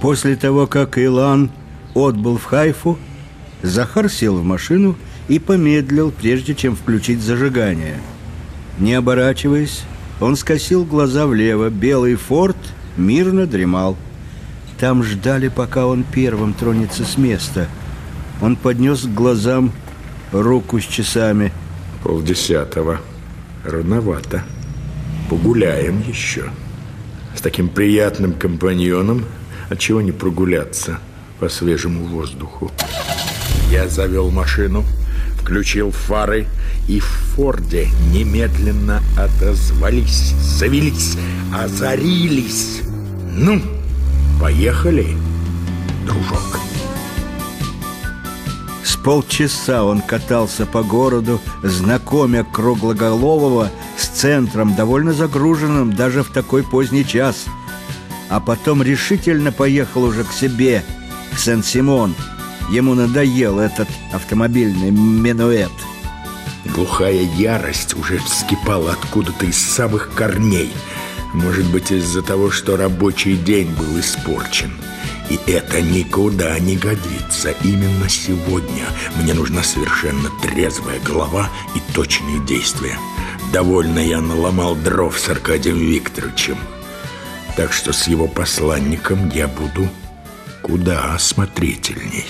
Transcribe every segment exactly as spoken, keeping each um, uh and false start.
После того, как Илан отбыл в Хайфу, Захар сел в машину и помедлил, прежде чем включить зажигание. Не оборачиваясь, он скосил глаза влево. Белый форт мирно дремал. Там ждали, пока он первым тронется с места. Он поднес к глазам руку с часами. Полдесятого. Рановато. Погуляем еще. С таким приятным компаньоном отчего не прогуляться по свежему воздуху. Я завел машину, включил фары, и в Форде немедленно отозвались, завелись, озарились. Ну, поехали, дружок. С полчаса он катался по городу, знакомя Круглоголового с центром, довольно загруженным даже в такой поздний час. А потом решительно поехал уже к себе, в Сен-Симон. Ему надоел этот автомобильный минуэт. Глухая ярость уже вскипала откуда-то из самых корней. Может быть, из-за того, что рабочий день был испорчен. И это никуда не годится. Именно сегодня мне нужна совершенно трезвая голова и точные действия. Довольно я наломал дров с Аркадием Викторовичем. Так что с его посланником я буду куда осмотрительней.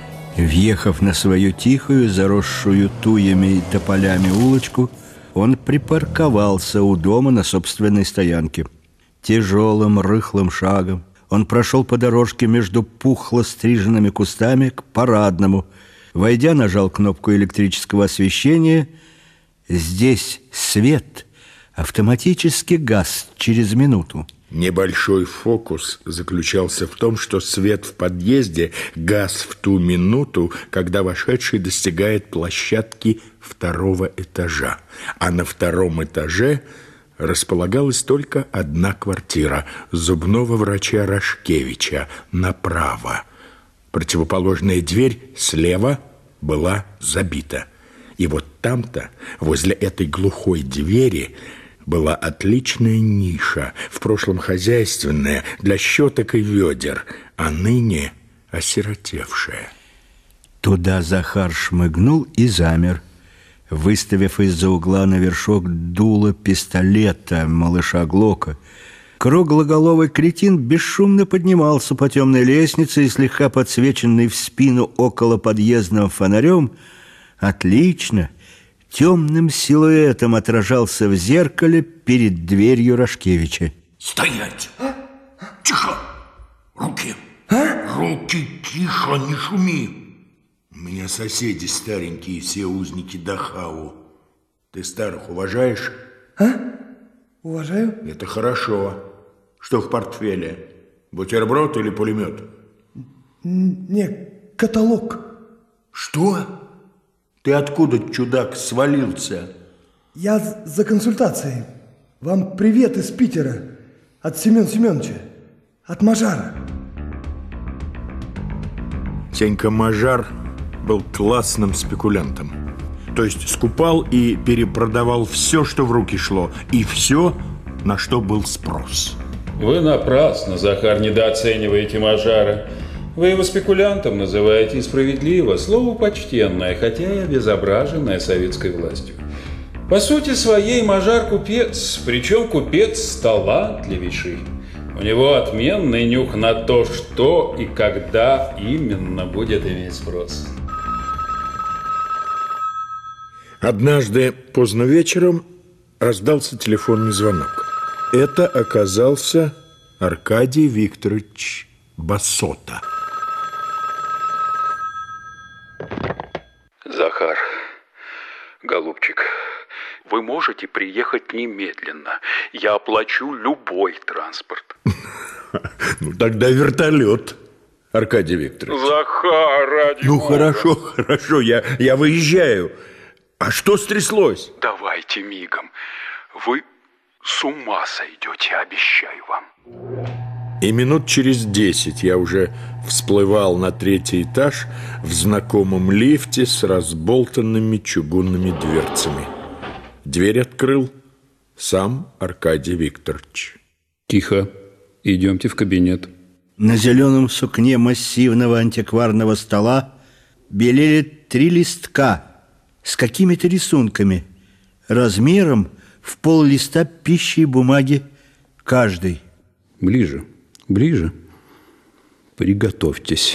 Въехав на свою тихую, заросшую туями и тополями улочку, он припарковался у дома на собственной стоянке. Тяжелым, рыхлым шагом он прошел по дорожке между пухло стриженными кустами к парадному. Войдя, нажал кнопку электрического освещения. Здесь свет автоматически гас через минуту. Небольшой фокус заключался в том, что свет в подъезде гас в ту минуту, когда вошедший достигает площадки второго этажа. А на втором этаже располагалась только одна квартира зубного врача Рашкевича направо. Противоположная дверь слева была забита. И вот там-то, возле этой глухой двери, была отличная ниша, в прошлом хозяйственная, для щеток и ведер, а ныне осиротевшая. Туда Захар шмыгнул и замер, выставив из-за угла на вершок дуло пистолета малыша Глока. Круглоголовый кретин бесшумно поднимался по темной лестнице и, слегка подсвеченный в спину около подъездным фонарем, отлично, темным силуэтом отражался в зеркале перед дверью Рашкевича. Стоять! А? Тихо! Руки! А? Руки, тихо, не шуми! У меня соседи старенькие, все узники Дахау. Ты старых уважаешь? А? Уважаю. Это хорошо. Что в портфеле? Бутерброд или пулемет? Не, каталог. Что? Ты откуда, чудак, свалился? Я за консультацией. Вам привет из Питера. От Семена Семеновича. От Мажара. Сенька Мажар был классным спекулянтом. То есть скупал и перепродавал все, что в руки шло. И все, на что был спрос. Вы напрасно, Захар, недооцениваете Мажара. Вы его спекулянтом называете, и справедливо, слово почтенное, хотя и обезображенное советской властью. По сути своей Мажар купец, причем купец талантливейший. У него отменный нюх на то, что и когда именно будет иметь спрос. Однажды поздно вечером раздался телефонный звонок. Это оказался Аркадий Викторович Басота. Захар, голубчик, вы можете приехать немедленно. Я оплачу любой транспорт. Ну, тогда вертолет, Аркадий Викторович. Захар, ради Ну, Бога. хорошо, хорошо, я, я выезжаю. А что стряслось? Давайте мигом. Вы с ума сойдете, обещаю вам. И минут через десять я уже всплывал на третий этаж в знакомом лифте с разболтанными чугунными дверцами. Дверь открыл сам Аркадий Викторович. Тихо, идемте в кабинет. На зеленом сукне массивного антикварного стола белели три листка с какими-то рисунками, размером в пол листа пищи и бумаги каждый. Ближе, ближе. Приготовьтесь.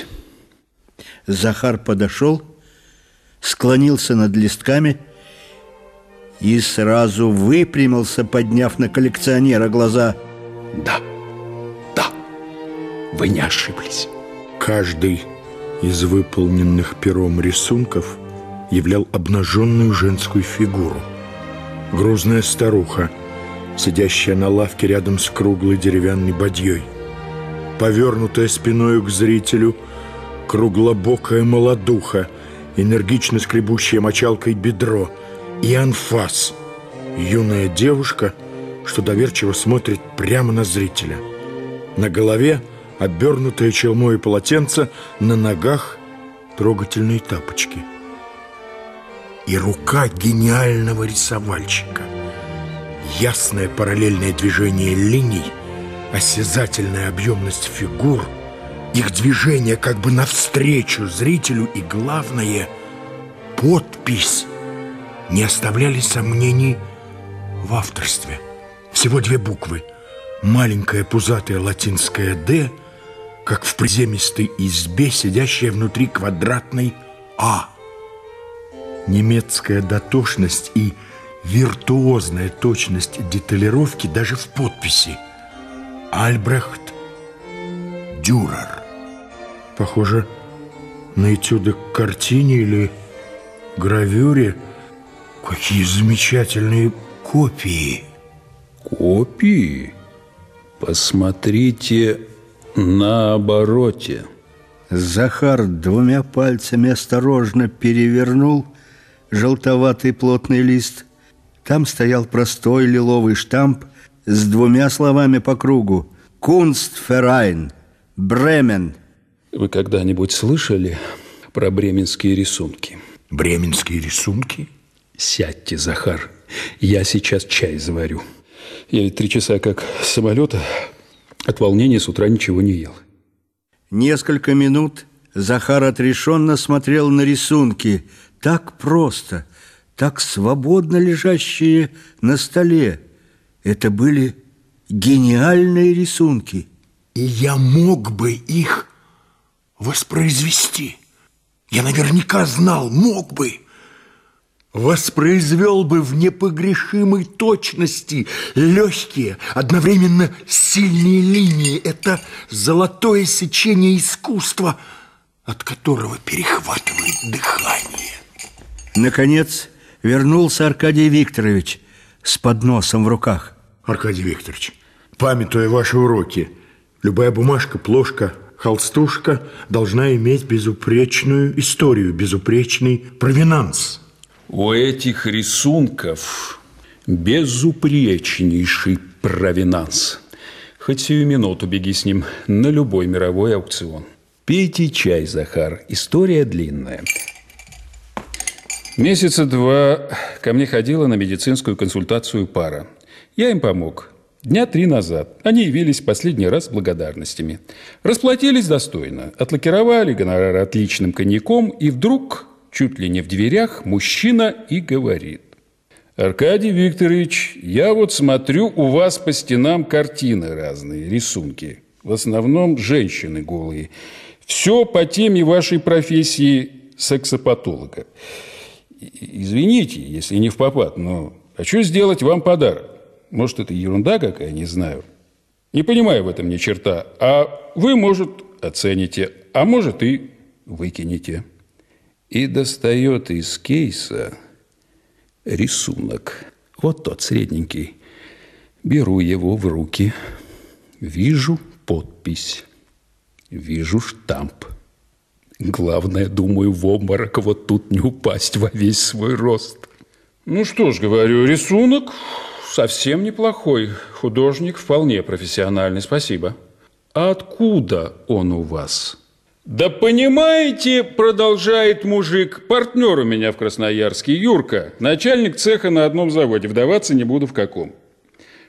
Захар подошел, склонился над листками и сразу выпрямился, подняв на коллекционера глаза. Да, да, вы не ошиблись. Каждый из выполненных пером рисунков являл обнаженную женскую фигуру. Грузная старуха, сидящая на лавке рядом с круглой деревянной бадьей. Повернутая спиною к зрителю круглобокая молодуха, энергично скребущая мочалкой бедро, и анфас, юная девушка, что доверчиво смотрит прямо на зрителя. На голове обернутое челмо и полотенце, на ногах трогательные тапочки. И рука гениального рисовальщика. Ясное параллельное движение линий, осязательная объемность фигур, их движение как бы навстречу зрителю и, главное, подпись не оставляли сомнений в авторстве. Всего две буквы. Маленькая пузатая латинская «Д», как в приземистой избе, сидящая внутри квадратной «А». Немецкая дотошность и виртуозная точность деталировки даже в подписи. Альбрехт Дюрер. Похоже на этюды к картине или гравюре. Какие замечательные копии. Копии? Посмотрите на обороте. Захар двумя пальцами осторожно перевернул желтоватый плотный лист. Там стоял простой лиловый штамп с двумя словами по кругу: «Кунстферайн, Бремен». Вы когда-нибудь слышали про бременские рисунки? Бременские рисунки? Сядьте, Захар, я сейчас чай заварю. Я ведь три часа как с самолета, от волнения с утра ничего не ел. Несколько минут Захар отрешенно смотрел на рисунки, так просто, так свободно лежащие на столе. Это были гениальные рисунки. И я мог бы их воспроизвести. Я наверняка знал, мог бы. Воспроизвел бы в непогрешимой точности легкие, одновременно сильные линии. Это золотое сечение искусства, от которого перехватывает дыхание. Наконец вернулся Аркадий Викторович с подносом в руках. Аркадий Викторович, памятуя ваши уроки, любая бумажка, плошка, холстушка должна иметь безупречную историю, безупречный провинанс. У этих рисунков безупречнейший провинанс. Хоть сию минуту беги с ним на любой мировой аукцион. Пейте чай, Захар, история длинная. Месяца два ко мне ходила на медицинскую консультацию пара. Я им помог. Дня три назад они явились последний раз с благодарностями. Расплатились достойно, отлакировали гонорар отличным коньяком, и вдруг, чуть ли не в дверях, мужчина и говорит: «Аркадий Викторович, я вот смотрю, у вас по стенам картины разные, рисунки. В основном женщины голые. Все по теме вашей профессии сексопатолога. Извините, если не впопад, но хочу сделать вам подарок. Может, это ерунда какая, не знаю. Не понимаю в этом ни черта. А вы, может, оцените, а может, и выкинете». И достает из кейса рисунок. Вот тот средненький. Беру его в руки. Вижу подпись. Вижу штамп. Главное, думаю, в обморок вот тут не упасть во весь свой рост. Ну что ж, говорю, рисунок совсем неплохой. Художник вполне профессиональный, спасибо. А откуда он у вас? Да понимаете, продолжает мужик, партнер у меня в Красноярске, Юрка, начальник цеха на одном заводе, вдаваться не буду в каком.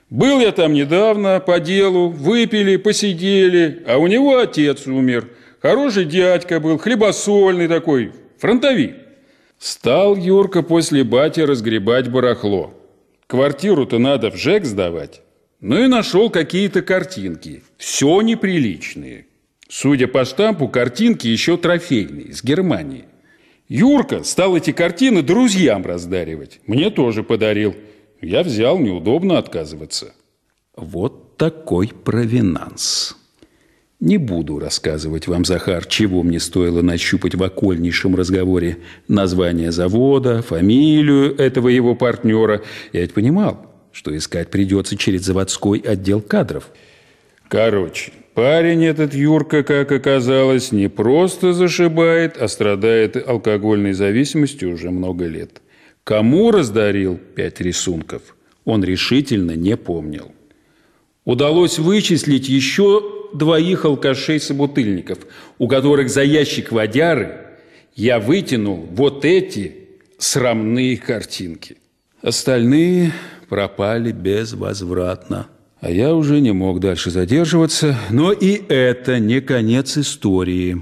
Был я там недавно по делу, выпили, посидели, а у него отец умер. Хороший дядька был, хлебосольный такой, фронтовик. Стал Юрка после бати разгребать барахло. Квартиру-то надо в ЖЭК сдавать. Ну и нашел какие-то картинки, все неприличные. Судя по штампу, картинки еще трофейные, с Германии. Юрка стал эти картины друзьям раздаривать. Мне тоже подарил. Я взял, неудобно отказываться. Вот такой провинанс. Не буду рассказывать вам, Захар, чего мне стоило нащупать в окольнейшем разговоре название завода, фамилию этого его партнера. Я ведь понимал, что искать придется через заводской отдел кадров. Короче, парень этот Юрка, как оказалось, не просто зашибает, а страдает алкогольной зависимостью уже много лет. Кому раздарил пять рисунков, он решительно не помнил. Удалось вычислить еще двоих алкашей-собутыльников, у которых за ящик водяры я вытянул вот эти срамные картинки. Остальные пропали безвозвратно. А я уже не мог дальше задерживаться, но и это не конец истории.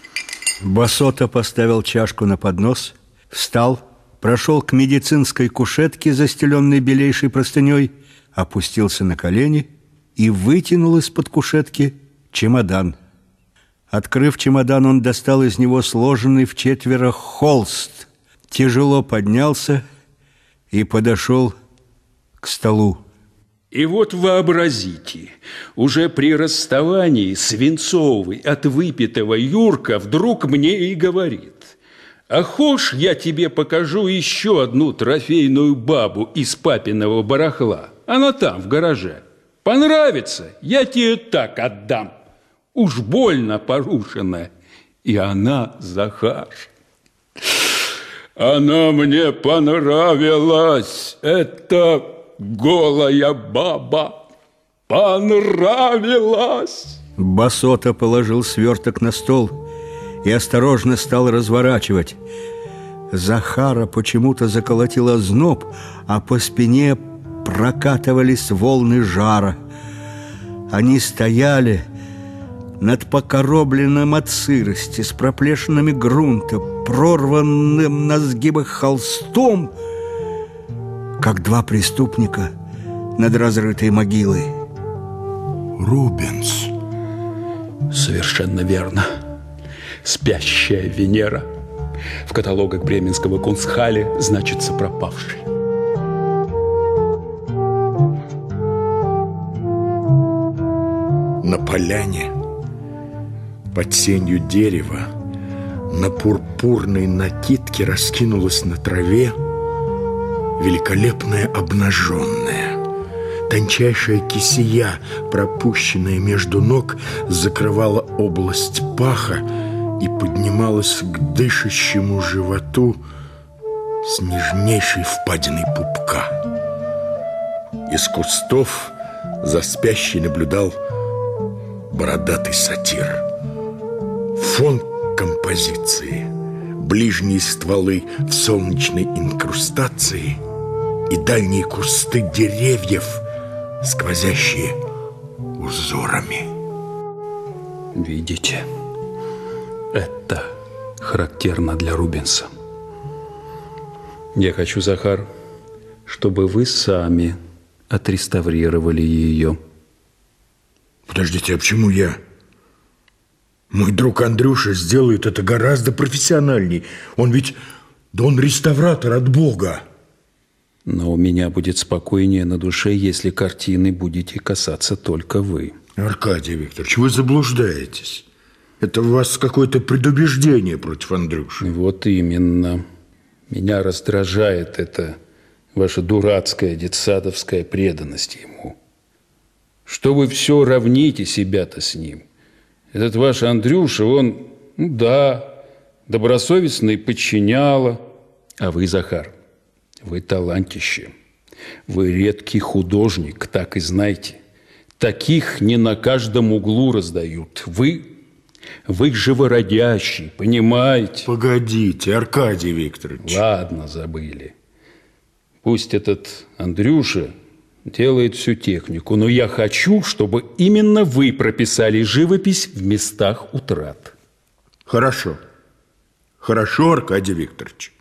Басота поставил чашку на поднос, встал, прошел к медицинской кушетке, застеленной белейшей простыней, опустился на колени и вытянул из-под кушетки чемодан. Открыв чемодан, он достал из него сложенный в четверо холст, тяжело поднялся и подошел к столу. И вот вообразите, уже при расставании свинцовый от выпитого Юрка вдруг мне и говорит: «А хошь, я тебе покажу еще одну трофейную бабу из папиного барахла. Она там, в гараже. Понравится, я тебе так отдам. Уж больно порушенная». И она, Захар, она мне понравилась. Это голая баба понравилась. Басота положил сверток на стол и осторожно стал разворачивать. Захара почему-то заколотил озноб, а по спине прокатывались волны жара. Они стояли над покоробленным от сырости, с проплешинами грунта, прорванным на сгибах холстом, как два преступника над разрытой могилой. Рубенс. Совершенно верно. Спящая Венера. В каталогах Бременского Кунстхале значится пропавший. На поляне, под сенью дерева, на пурпурной накидке раскинулась на траве великолепная обнаженная. Тончайшая кисия, пропущенная между ног, закрывала область паха и поднималась к дышащему животу с нежнейшей впадиной пупка. Из кустов за спящей наблюдал бородатый сатир. Фон композиции, ближние стволы в солнечной инкрустации и дальние кусты деревьев, сквозящие узорами. Видите, это характерно для Рубенса. Я хочу, Захар, чтобы вы сами отреставрировали ее. Подождите, а почему я? Мой друг Андрюша сделает это гораздо профессиональней. Он ведь, да он реставратор от Бога. Но у меня будет спокойнее на душе, если картины будете касаться только вы. Аркадий Викторович, вы заблуждаетесь. Это у вас какое-то предубеждение против Андрюши. Вот именно. Меня раздражает эта ваша дурацкая детсадовская преданность ему. Что вы все равните себя-то с ним. Этот ваш Андрюша, он, ну да, добросовестный подчиняла. А вы, Захар, вы талантище. Вы редкий художник, так и знайте. Таких не на каждом углу раздают. Вы, вы живородящий, понимаете? Погодите, Аркадий Викторович. Ладно, забыли. Пусть этот Андрюша делает всю технику, но я хочу, чтобы именно вы прописали живопись в местах утрат. Хорошо. Хорошо, Аркадий Викторович.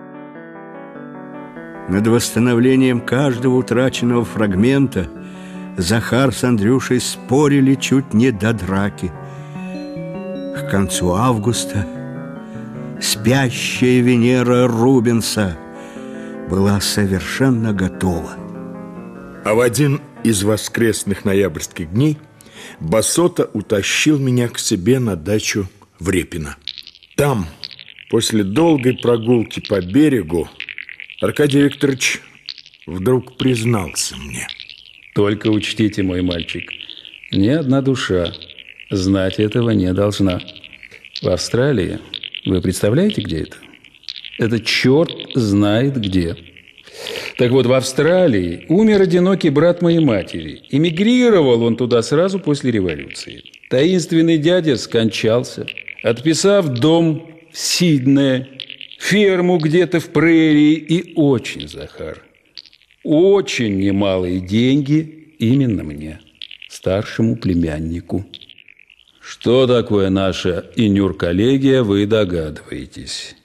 Над восстановлением каждого утраченного фрагмента Захар с Андрюшей спорили чуть не до драки. К концу августа спящая Венера Рубенса была совершенно готова. А в один из воскресных ноябрьских дней Басота утащил меня к себе на дачу в Репино. Там, после долгой прогулки по берегу, Аркадий Викторович вдруг признался мне. Только учтите, мой мальчик, ни одна душа знать этого не должна. В Австралии, вы представляете, где это? Это черт знает где. Так вот, в Австралии умер одинокий брат моей матери. Эмигрировал он туда сразу после революции. Таинственный дядя скончался, отписав дом в Сиднее, ферму где-то в прерии и очень, Захар, очень немалые деньги именно мне, старшему племяннику. Что такое наша инюр-коллегия, вы догадываетесь.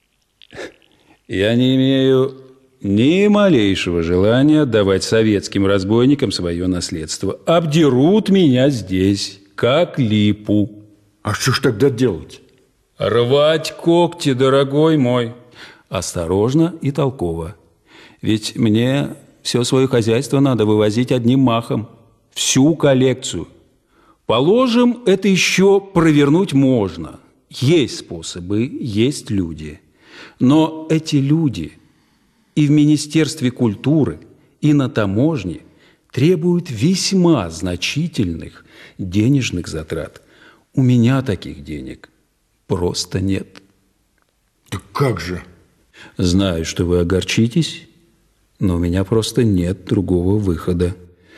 Я не имею ни малейшего желания отдавать советским разбойникам свое наследство. Обдерут меня здесь, как липу. А что ж тогда делать? Рвать когти, дорогой мой. Осторожно и толково. Ведь мне все свое хозяйство надо вывозить одним махом. Всю коллекцию. Положим, это еще провернуть можно. Есть способы, есть люди. Но эти люди и в Министерстве культуры, и на таможне требуют весьма значительных денежных затрат. У меня таких денег просто нет. Так как же? Знаю, что вы огорчитесь, но у меня просто нет другого выхода.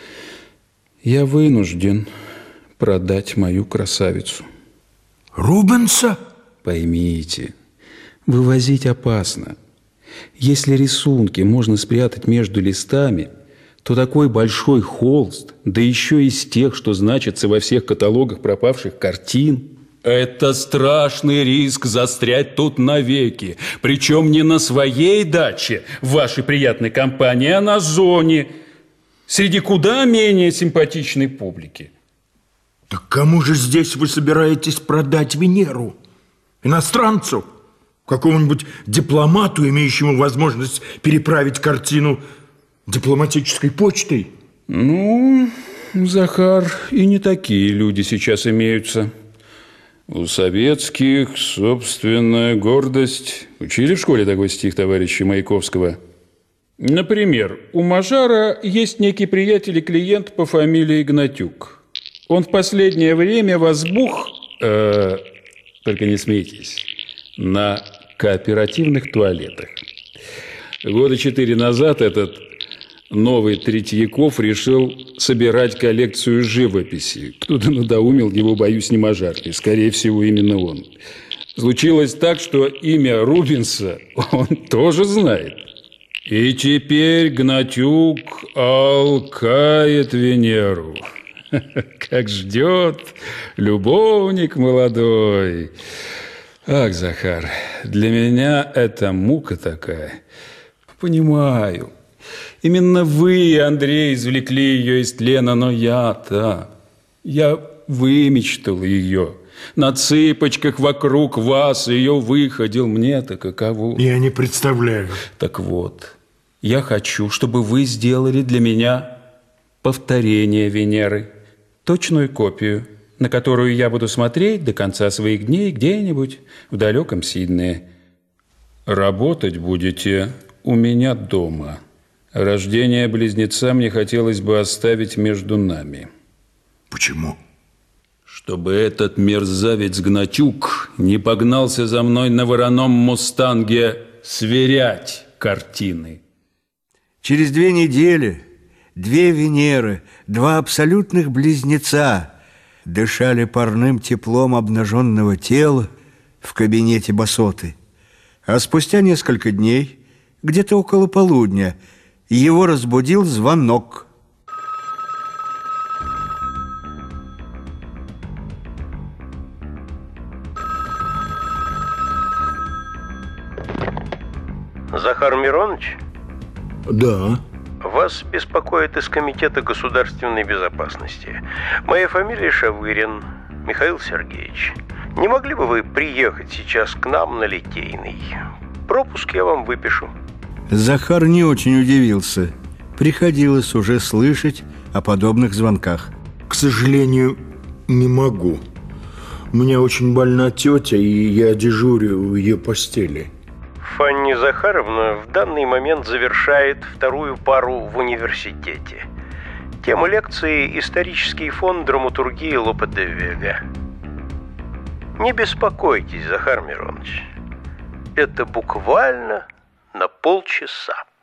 Я вынужден продать мою красавицу. Рубенса? Поймите, вывозить опасно. Если рисунки можно спрятать между листами, то такой большой холст, да еще из тех, что значатся во всех каталогах пропавших картин, это страшный риск застрять тут навеки. Причем не на своей даче, в вашей приятной компании, а на зоне, среди куда менее симпатичной публики. Так кому же здесь вы собираетесь продать Венеру? Иностранцу? Какому-нибудь дипломату, имеющему возможность переправить картину дипломатической почтой? Ну, Захар, и не такие люди сейчас имеются. У советских собственная гордость. Учили в школе такой стих товарища Маяковского? Например, у Мажара есть некий приятель и клиент по фамилии Гнатюк. Он в последнее время возбух, э, только не смейтесь, на кооперативных туалетах. Года четыре назад этот новый Третьяков решил собирать коллекцию живописи. Кто-то надоумил его, боюсь, не Мажаркой. Скорее всего, именно он. Случилось так, что имя Рубенса он тоже знает. И теперь Гнатюк алкает Венеру. Как ждет любовник молодой. Ах, Захар, для меня это мука такая. Понимаю. Именно вы, Андрей, извлекли ее из тлена, но я-то... Я вымечтал ее. На цыпочках вокруг вас ее выходил. Мне-то каково. Я не представляю. Так вот, я хочу, чтобы вы сделали для меня повторение Венеры. Точную копию, на которую я буду смотреть до конца своих дней где-нибудь в далеком Сиднее. Работать будете у меня дома. Рождение близнеца мне хотелось бы оставить между нами. Почему? Чтобы этот мерзавец Гнатюк не погнался за мной на вороном мустанге сверять картины. Через две недели две Венеры, два абсолютных близнеца дышали парным теплом обнаженного тела в кабинете Басоты. А спустя несколько дней, где-то около полудня, его разбудил звонок Захар Миронович? Да. Вас беспокоит из Комитета государственной безопасности. Моя фамилия Шавырин Михаил Сергеевич. Не могли бы вы приехать сейчас к нам на Литейный? Пропуск я вам выпишу. Захар не очень удивился. Приходилось уже слышать о подобных звонках. К сожалению, не могу. У меня очень больна тетя, и я дежурю в ее постели. Фанни Захаровна в данный момент завершает вторую пару в университете. Тема лекции «Исторический фонд драматургии Лопе де Вега». Не беспокойтесь, Захар Миронович. Это буквально на полчаса.